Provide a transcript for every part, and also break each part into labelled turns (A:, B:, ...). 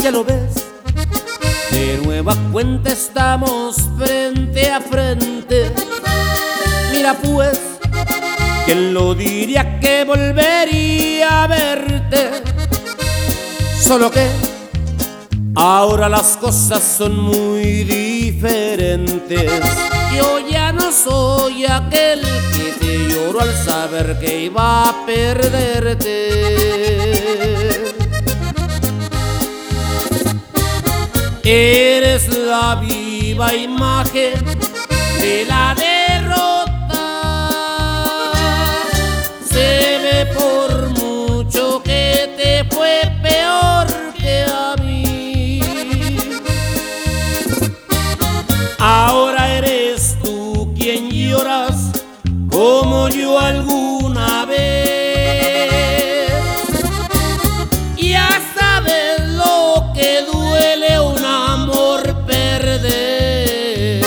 A: ya lo ves, de nueva cuenta estamos frente a frente. Mira pues, ¿quién lo diría que volvería a verte? Solo que ahora las cosas son muy diferentes. Yo ya no soy aquel que te lloró al saber que iba a perderte. Eres la viva imagen de la derrota. Se ve por mucho que te fue peor que a mí. Ahora eres tú quien lloras como yo alguna vez. Ya sabes lo que duele un amor perder.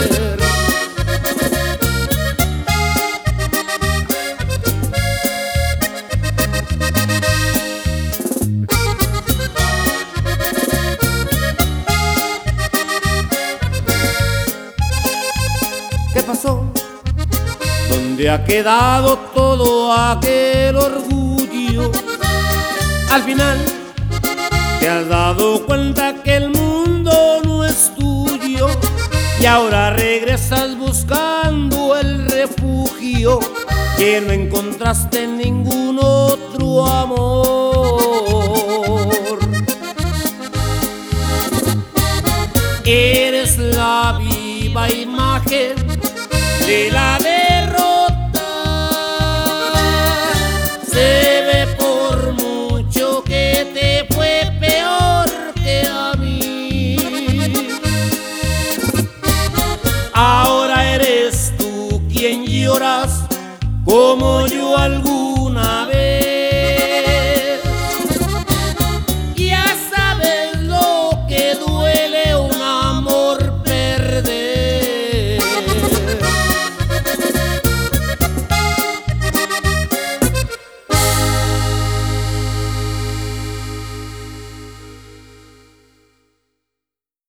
A: ¿Qué pasó? ¿Dónde ha quedado todo aquel orgullo? Al final te has dado cuenta que el mundo no es tuyo y ahora regresas buscando el refugio que no encontraste en ningún otro amor. Eres la viva imagen de la derrota. Se ve por mucho que te fue peor que a mí. Ahora eres tú quien lloras como yo alguna vez.